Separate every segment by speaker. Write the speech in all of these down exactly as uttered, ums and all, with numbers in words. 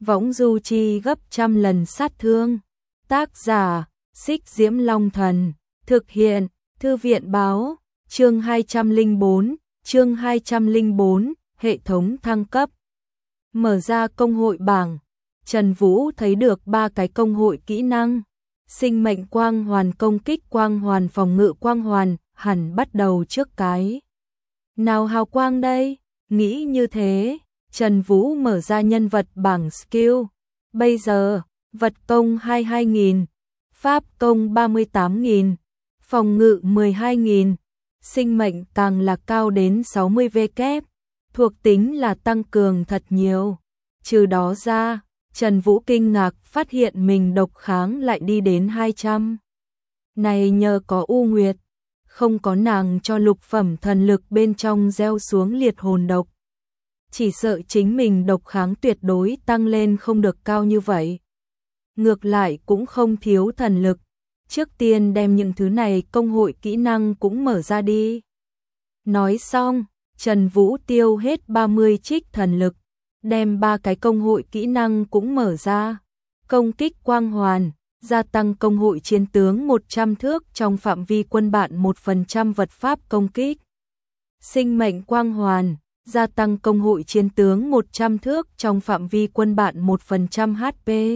Speaker 1: võng du chi gấp trăm lần sát thương. Tác giả, Xích Diễm Long Thần, thực hiện, Thư viện báo, chương hai trăm lẻ bốn, chương hai trăm lẻ bốn, hệ thống thăng cấp. Mở ra công hội bảng, Trần Vũ thấy được ba cái công hội kỹ năng. Sinh mệnh quang hoàn, công kích quang hoàn, phòng ngự quang hoàn, hẳn bắt đầu trước cái nào hào quang đây? Nghĩ như thế, Trần Vũ mở ra nhân vật bảng skill. Bây giờ, vật công hai mươi hai nghìn, pháp công ba mươi tám nghìn, phòng ngự mười hai nghìn, sinh mệnh càng là cao đến sáu mươi vê kép, thuộc tính là tăng cường thật nhiều. Trừ đó ra, Trần Vũ kinh ngạc phát hiện mình độc kháng lại đi đến hai trăm. Này nhờ có U Nguyệt, không có nàng cho lục phẩm thần lực bên trong gieo xuống liệt hồn độc. Chỉ sợ chính mình độc kháng tuyệt đối tăng lên không được cao như vậy. Ngược lại cũng không thiếu thần lực. Trước tiên đem những thứ này công hội kỹ năng cũng mở ra đi. Nói xong, Trần Vũ tiêu hết ba mươi trích thần lực, đem ba cái công hội kỹ năng cũng mở ra. Công kích quang hoàn, gia tăng công hội chiến tướng một trăm thước trong phạm vi quân bạn một phần trăm vật pháp công kích. Sinh mệnh quang hoàn, gia tăng công hội chiến tướng một trăm thước trong phạm vi quân bạn một phần trăm hát pê.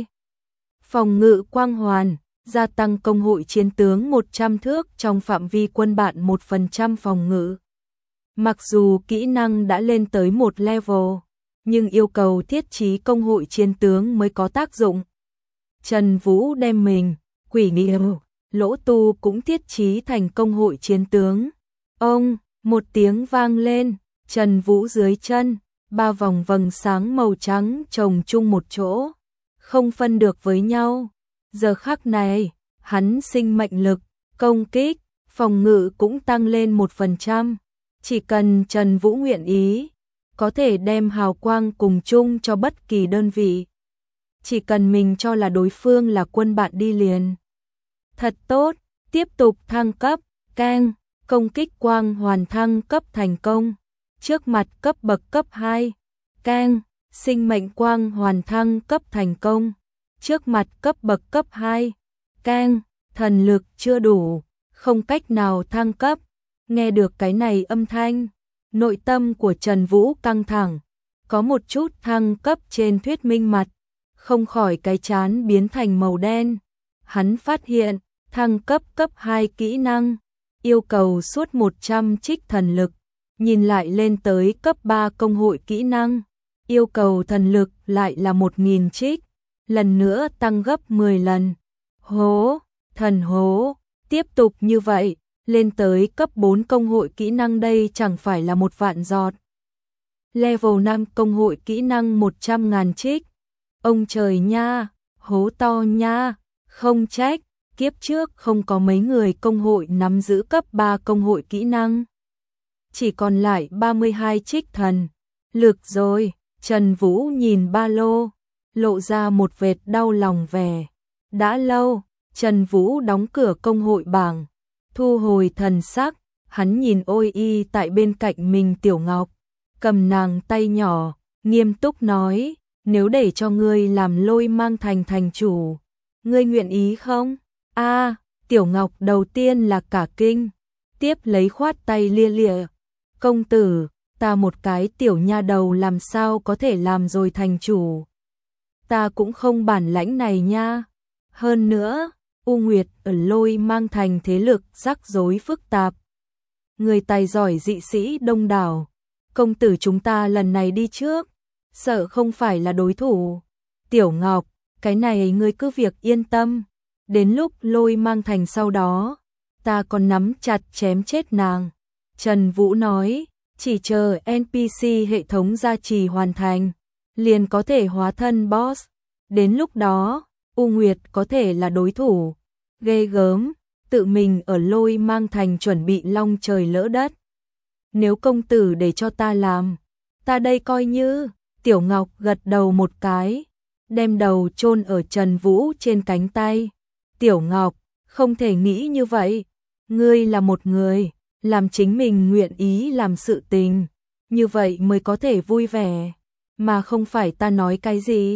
Speaker 1: Phòng ngự quang hoàn, gia tăng công hội chiến tướng một trăm thước trong phạm vi quân bạn một phần trăm phòng ngự. Mặc dù kỹ năng đã lên tới một level, nhưng yêu cầu thiết trí công hội chiến tướng mới có tác dụng. Trần Vũ đem mình, quỷ nghĩa, lỗ tu cũng thiết trí thành công hội chiến tướng. Ông, một tiếng vang lên, Trần Vũ dưới chân, ba vòng vầng sáng màu trắng chồng chung một chỗ, không phân được với nhau. Giờ khắc này, hắn sinh mệnh lực, công kích, phòng ngự cũng tăng lên một phần trăm. Chỉ cần Trần Vũ nguyện ý, có thể đem hào quang cùng chung cho bất kỳ đơn vị. Chỉ cần mình cho là đối phương là quân bạn đi liền. Thật tốt, tiếp tục thăng cấp, keng, công kích quang hoàn thăng cấp thành công. Trước mặt cấp bậc cấp hai, keng, sinh mệnh quang hoàn thăng cấp thành công. Trước mặt cấp bậc cấp hai, keng, thần lực chưa đủ, không cách nào thăng cấp. Nghe được cái này âm thanh, nội tâm của Trần Vũ căng thẳng, có một chút thăng cấp trên thuyết minh mặt, không khỏi cái chán biến thành màu đen. Hắn phát hiện, thăng cấp cấp hai kỹ năng, yêu cầu suốt một trăm trích thần lực, nhìn lại lên tới cấp ba công hội kỹ năng, yêu cầu thần lực lại là một nghìn trích, lần nữa tăng gấp mười lần. Hố, thần hố, tiếp tục như vậy, lên tới cấp bốn công hội kỹ năng đây chẳng phải là một vạn giọt. Level năm công hội kỹ năng một trăm ngàn trích. Ông trời nha, hố to nha, không trách, kiếp trước không có mấy người công hội nắm giữ cấp ba công hội kỹ năng. Chỉ còn lại ba mươi hai trích thần lực rồi. Trần Vũ nhìn ba lô, lộ ra một vệt đau lòng vẻ. Đã lâu, Trần Vũ đóng cửa công hội bảng, thu hồi thần sắc, hắn nhìn ôi y tại bên cạnh mình Tiểu Ngọc, cầm nàng tay nhỏ, nghiêm túc nói, nếu để cho ngươi làm Lôi Mang Thành thành chủ, ngươi nguyện ý không? A, Tiểu Ngọc đầu tiên là cả kinh, tiếp lấy khoát tay lia lịa, công tử, ta một cái tiểu nha đầu làm sao có thể làm rồi thành chủ. Ta cũng không bản lãnh này nha. Hơn nữa, U Nguyệt ở Lôi Mang Thành thế lực rắc rối phức tạp. Người tài giỏi dị sĩ đông đảo. Công tử chúng ta lần này đi trước, sợ không phải là đối thủ. Tiểu Ngọc, cái này ngươi cứ việc yên tâm. Đến lúc Lôi Mang Thành sau đó, ta còn nắm chặt chém chết nàng. Trần Vũ nói, chỉ chờ en pê xê hệ thống gia trì hoàn thành, liền có thể hóa thân boss. Đến lúc đó, U Nguyệt có thể là đối thủ. Ghê gớm, tự mình ở Lôi Mang Thành chuẩn bị long trời lỡ đất. Nếu công tử để cho ta làm, ta đây coi như. Tiểu Ngọc gật đầu một cái, đem đầu chôn ở Trần Vũ trên cánh tay. Tiểu Ngọc, không thể nghĩ như vậy. Ngươi là một người, làm chính mình nguyện ý làm sự tình, như vậy mới có thể vui vẻ, mà không phải ta nói cái gì.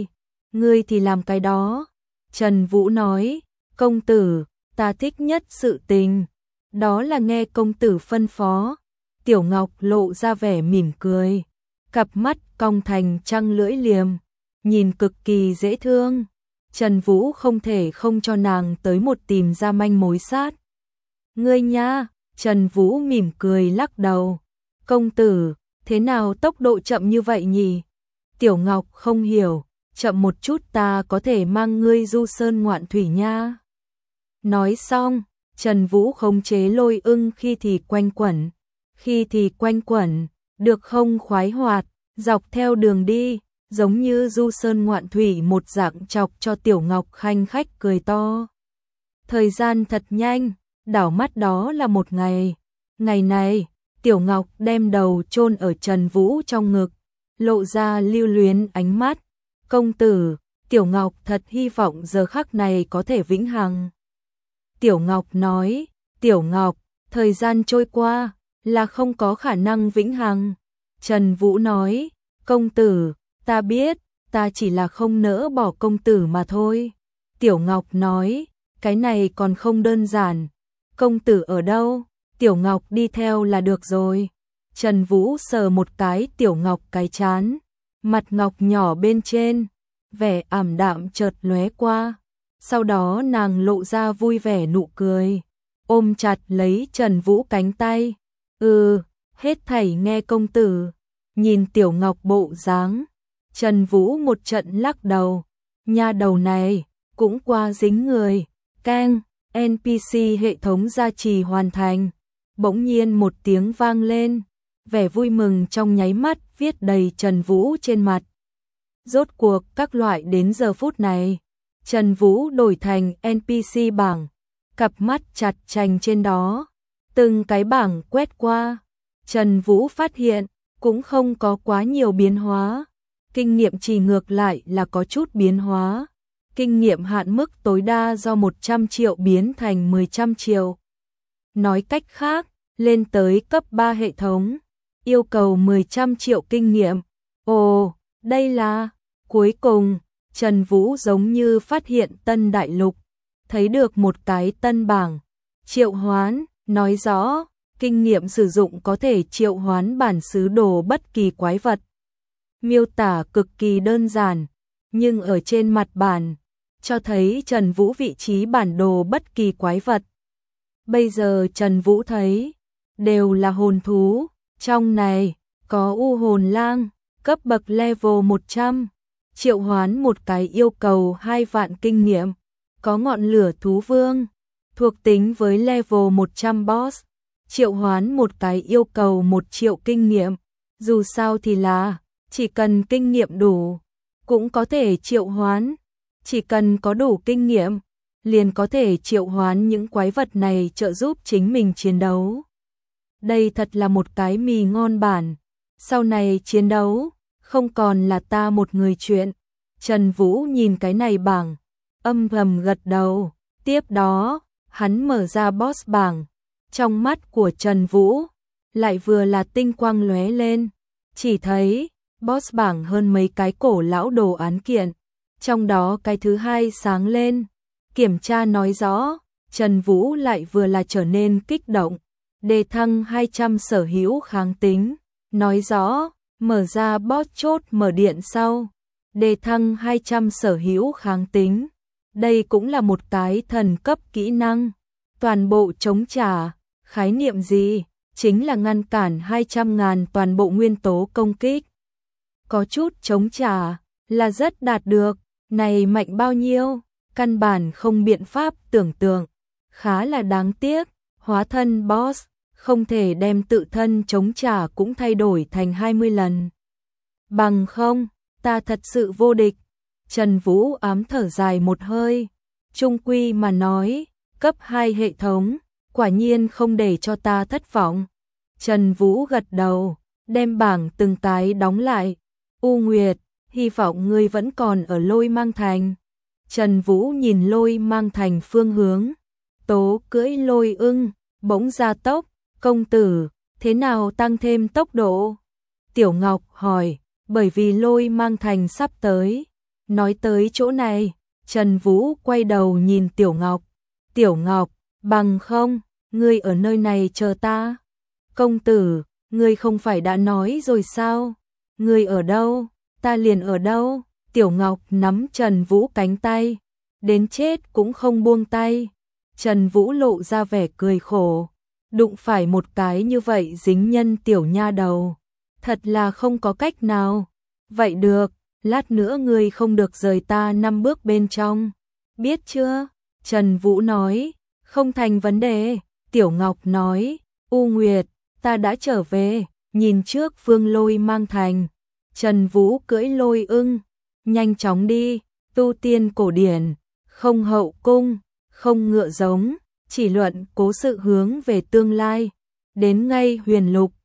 Speaker 1: Ngươi thì làm cái đó. Trần Vũ nói, công tử, ta thích nhất sự tình, đó là nghe công tử phân phó. Tiểu Ngọc lộ ra vẻ mỉm cười, cặp mắt cong thành trăng lưỡi liềm, nhìn cực kỳ dễ thương. Trần Vũ không thể không cho nàng tới một tìm ra manh mối sát. Ngươi nha, Trần Vũ mỉm cười lắc đầu. Công tử, thế nào tốc độ chậm như vậy nhỉ? Tiểu Ngọc không hiểu, chậm một chút ta có thể mang ngươi du sơn ngoạn thủy nha. Nói xong, Trần Vũ khống chế lôi ưng khi thì quanh quẩn, khi thì quanh quẩn, được không khoái hoạt, dọc theo đường đi, giống như du sơn ngoạn thủy một dạng, chọc cho Tiểu Ngọc khanh khách cười to. Thời gian thật nhanh, đảo mắt đó là một ngày. Ngày này, Tiểu Ngọc đem đầu chôn ở Trần Vũ trong ngực, lộ ra lưu luyến ánh mắt. Công tử, Tiểu Ngọc thật hy vọng giờ khắc này có thể vĩnh hằng. Tiểu Ngọc nói, Tiểu Ngọc, thời gian trôi qua, là không có khả năng vĩnh hằng. Trần Vũ nói, công tử, ta biết, ta chỉ là không nỡ bỏ công tử mà thôi. Tiểu Ngọc nói, cái này còn không đơn giản. Công tử ở đâu? Tiểu Ngọc đi theo là được rồi. Trần Vũ sờ một cái Tiểu Ngọc cái trán, mặt ngọc nhỏ bên trên, vẻ ảm đạm chợt lóe qua. Sau đó nàng lộ ra vui vẻ nụ cười, ôm chặt lấy Trần Vũ cánh tay. Ừ, hết thảy nghe công tử. Nhìn Tiểu Ngọc bộ dáng, Trần Vũ một trận lắc đầu. Nha đầu này, cũng qua dính người. Keng, en pê xê hệ thống gia trì hoàn thành. Bỗng nhiên một tiếng vang lên, vẻ vui mừng trong nháy mắt viết đầy Trần Vũ trên mặt. Rốt cuộc các loại đến giờ phút này, Trần Vũ đổi thành en pê xê bảng, cặp mắt chặt chành trên đó, từng cái bảng quét qua. Trần Vũ phát hiện cũng không có quá nhiều biến hóa, kinh nghiệm chỉ ngược lại là có chút biến hóa. Kinh nghiệm hạn mức tối đa do một trăm triệu biến thành mười trăm triệu. Nói cách khác, lên tới cấp ba hệ thống, yêu cầu mười trăm triệu kinh nghiệm. Ồ, đây là... Cuối cùng, Trần Vũ giống như phát hiện tân đại lục, thấy được một cái tân bảng. Triệu hoán, nói rõ, kinh nghiệm sử dụng có thể triệu hoán bản xứ đồ bất kỳ quái vật. Miêu tả cực kỳ đơn giản, nhưng ở trên mặt bản, cho thấy Trần Vũ vị trí bản đồ bất kỳ quái vật. Bây giờ Trần Vũ thấy, đều là hồn thú, trong này, có u hồn lang, cấp bậc level một trăm, triệu hoán một cái yêu cầu hai vạn kinh nghiệm, có ngọn lửa thú vương, thuộc tính với level một trăm boss, triệu hoán một cái yêu cầu một triệu kinh nghiệm, dù sao thì là, chỉ cần kinh nghiệm đủ, cũng có thể triệu hoán, chỉ cần có đủ kinh nghiệm, liền có thể triệu hoán những quái vật này trợ giúp chính mình chiến đấu. Đây thật là một cái mì ngon bản, sau này chiến đấu, không còn là ta một người chuyện. Trần Vũ nhìn cái này bảng, âm thầm gật đầu, tiếp đó, hắn mở ra boss bảng, trong mắt của Trần Vũ, lại vừa là tinh quang lóe lên, chỉ thấy, boss bảng hơn mấy cái cổ lão đồ án kiện, trong đó cái thứ hai sáng lên, kiểm tra nói rõ, Trần Vũ lại vừa là trở nên kích động, đề thăng hai trăm sở hữu kháng tính, nói rõ, mở ra boss chốt mở điện sau, đề thăng hai trăm sở hữu kháng tính, đây cũng là một cái thần cấp kỹ năng, toàn bộ chống trả, khái niệm gì, chính là ngăn cản hai trăm ngàn toàn bộ nguyên tố công kích. Có chút chống trả, là rất đạt được, này mạnh bao nhiêu, căn bản không biện pháp tưởng tượng, khá là đáng tiếc, hóa thân boss, không thể đem tự thân chống trả cũng thay đổi thành hai mươi lần. Bằng không, ta thật sự vô địch. Trần Vũ ám thở dài một hơi, chung quy mà nói, cấp hai hệ thống, quả nhiên không để cho ta thất vọng. Trần Vũ gật đầu, đem bảng từng cái đóng lại. U Nguyệt, hy vọng ngươi vẫn còn ở Lôi Mang Thành. Trần Vũ nhìn Lôi Mang Thành phương hướng, Tố cưỡi lôi ưng, bỗng ra tốc, công tử, thế nào tăng thêm tốc độ? Tiểu Ngọc hỏi, bởi vì Lôi Mang Thành sắp tới, Nói tới chỗ này, Trần Vũ quay đầu nhìn Tiểu Ngọc. Tiểu Ngọc, bằng không, ngươi ở nơi này chờ ta. Công tử, ngươi không phải đã nói rồi sao? Ngươi ở đâu, ta liền ở đâu. Tiểu Ngọc nắm Trần Vũ cánh tay, đến chết cũng không buông tay. Trần Vũ lộ ra vẻ cười khổ, đụng phải một cái như vậy dính nhân tiểu nha đầu, thật là không có cách nào. Vậy được, lát nữa ngươi không được rời ta năm bước bên trong, biết chưa? Trần Vũ nói, không thành vấn đề. Tiểu Ngọc nói, U Nguyệt, ta đã trở về, nhìn trước Phương Lôi mang thành. Trần Vũ cưỡi lôi ưng, nhanh chóng đi, tu tiên cổ điển, không hậu cung, không ngựa giống, chỉ luận cố sự hướng về tương lai, đến ngay huyền lục,